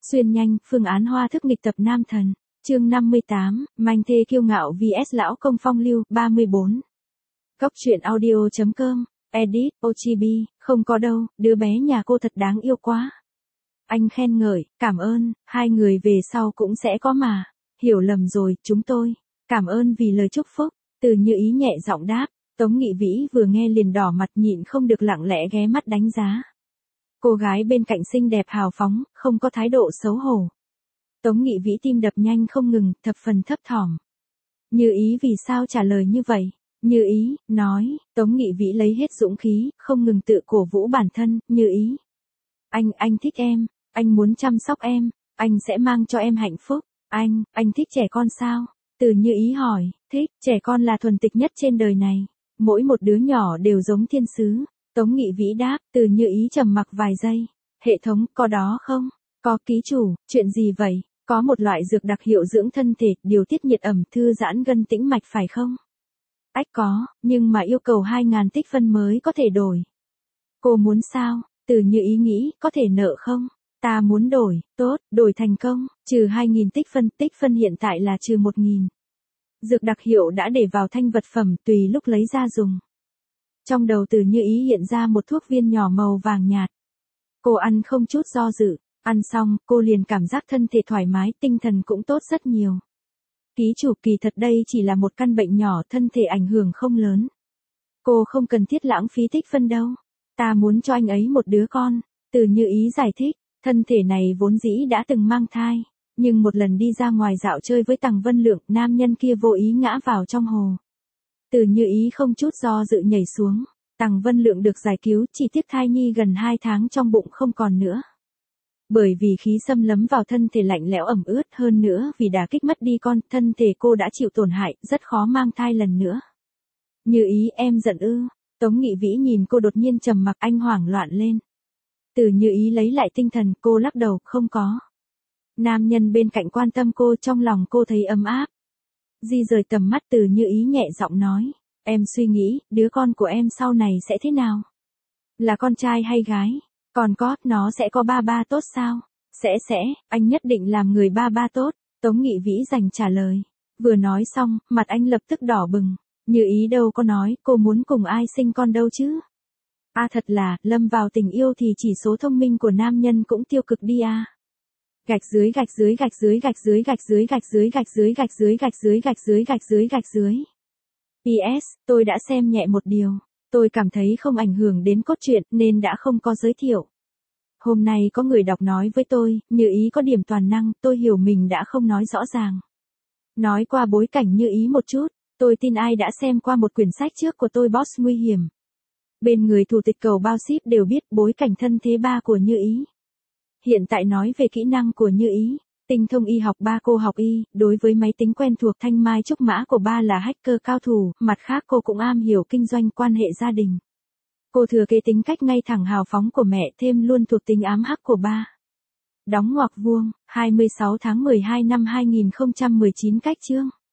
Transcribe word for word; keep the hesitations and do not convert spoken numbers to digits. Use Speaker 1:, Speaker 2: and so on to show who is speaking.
Speaker 1: Xuyên nhanh, phương án hoa thức nghịch tập nam thần. Chương năm mươi tám, manh thê kiêu ngạo vs lão công phong lưu, ba mươi bốn. Góc truyện audio.com, edit, ô giê bê, không có đâu, đứa bé nhà cô thật đáng yêu quá. Anh khen ngợi, cảm ơn, hai người về sau cũng sẽ có mà. Hiểu lầm rồi, chúng tôi. Cảm ơn vì lời chúc phúc. Từ Như Ý nhẹ giọng đáp. Tống Nghị Vĩ vừa nghe liền đỏ mặt nhịn không được lặng lẽ ghé mắt đánh giá. Cô gái bên cạnh xinh đẹp hào phóng, không có thái độ xấu hổ. Tống Nghị Vĩ tim đập nhanh không ngừng, thập phần thấp thỏm. Như Ý vì sao trả lời như vậy? Như Ý, nói, Tống Nghị Vĩ lấy hết dũng khí, không ngừng tự cổ vũ bản thân, Như Ý. Anh, anh thích em, anh muốn chăm sóc em, anh sẽ mang cho em hạnh phúc, anh, anh thích trẻ con sao? Từ Như Ý hỏi, thích, trẻ con là thuần tịch nhất trên đời này, mỗi một đứa nhỏ đều giống thiên sứ. Tống Nghị Vĩ đáp, Từ Như Ý trầm mặc vài giây, hệ thống, có đó không? Có ký chủ, chuyện gì vậy? Có một loại dược đặc hiệu dưỡng thân thể, điều tiết nhiệt ẩm thư giãn gân tĩnh mạch phải không? Ách có, nhưng mà yêu cầu hai nghìn tích phân mới có thể đổi. Cô muốn sao? Từ Như Ý nghĩ, có thể nợ không? Ta muốn đổi, tốt, đổi thành công, trừ hai nghìn tích phân, tích phân hiện tại là trừ một nghìn. Dược đặc hiệu đã để vào thanh vật phẩm tùy lúc lấy ra dùng. Trong đầu Từ Như Ý hiện ra một thuốc viên nhỏ màu vàng nhạt. Cô ăn không chút do dự, ăn xong, cô liền cảm giác thân thể thoải mái, tinh thần cũng tốt rất nhiều. Ký chủ, kỳ thật đây chỉ là một căn bệnh nhỏ, thân thể ảnh hưởng không lớn. Cô không cần thiết lãng phí tích phân đâu. Ta muốn cho anh ấy một đứa con. Từ Như Ý giải thích, thân thể này vốn dĩ đã từng mang thai. Nhưng một lần đi ra ngoài dạo chơi với Tằng Vân Lượng, nam nhân kia vô ý ngã vào trong hồ. Từ Như Ý không chút do dự nhảy xuống. Tằng Vân Lượng được giải cứu, chỉ tiếc thai nhi gần hai tháng trong bụng không còn nữa. Bởi vì khí xâm lấn vào thân thể lạnh lẽo ẩm ướt, hơn nữa vì đả kích mất đi con, thân thể cô đã chịu tổn hại, rất khó mang thai lần nữa. Như Ý, em giận ư? Tống Nghị Vĩ nhìn cô đột nhiên trầm mặc, anh hoảng loạn lên. Từ Như Ý lấy lại tinh thần, cô lắc đầu, không có. Nam nhân bên cạnh quan tâm cô, trong lòng cô thấy ấm áp. Di rời tầm mắt, Từ Như Ý nhẹ giọng nói, em suy nghĩ, đứa con của em sau này sẽ thế nào? Là con trai hay gái? Còn có, nó sẽ có ba ba tốt sao? Sẽ sẽ, anh nhất định làm người ba ba tốt. Tống Nghị Vĩ dành trả lời. Vừa nói xong, mặt anh lập tức đỏ bừng. Như Ý đâu có nói, cô muốn cùng ai sinh con đâu chứ? A à, thật là, lâm vào tình yêu thì chỉ số thông minh của nam nhân cũng tiêu cực đi à. Gạch dưới gạch dưới gạch dưới gạch dưới gạch dưới gạch dưới gạch dưới gạch dưới gạch dưới gạch dưới gạch dưới gạch dưới. pê ét, tôi đã xem nhẹ một điều. Tôi cảm thấy không ảnh hưởng đến cốt truyện nên đã không có giới thiệu. Hôm nay có người đọc nói với tôi, Như Ý có điểm toàn năng, tôi hiểu mình đã không nói rõ ràng. Nói qua bối cảnh Như Ý một chút, tôi tin ai đã xem qua một quyển sách trước của tôi Boss Nguy Hiểm. Bên người thủ tịch cầu bao ship đều biết bối cảnh thân thế ba của Như Ý. Hiện tại nói về kỹ năng của Như Ý. Tinh thông y học ba, cô học y, đối với máy tính quen thuộc, thanh mai trúc mã của ba là hacker cao thủ, mặt khác cô cũng am hiểu kinh doanh, quan hệ gia đình. Cô thừa kế tính cách ngay thẳng hào phóng của mẹ, thêm luôn thuộc tính ám hắc của ba. Đóng ngoặc vuông, hai mươi sáu tháng mười hai năm hai nghìn không trăm mười chín cách chương.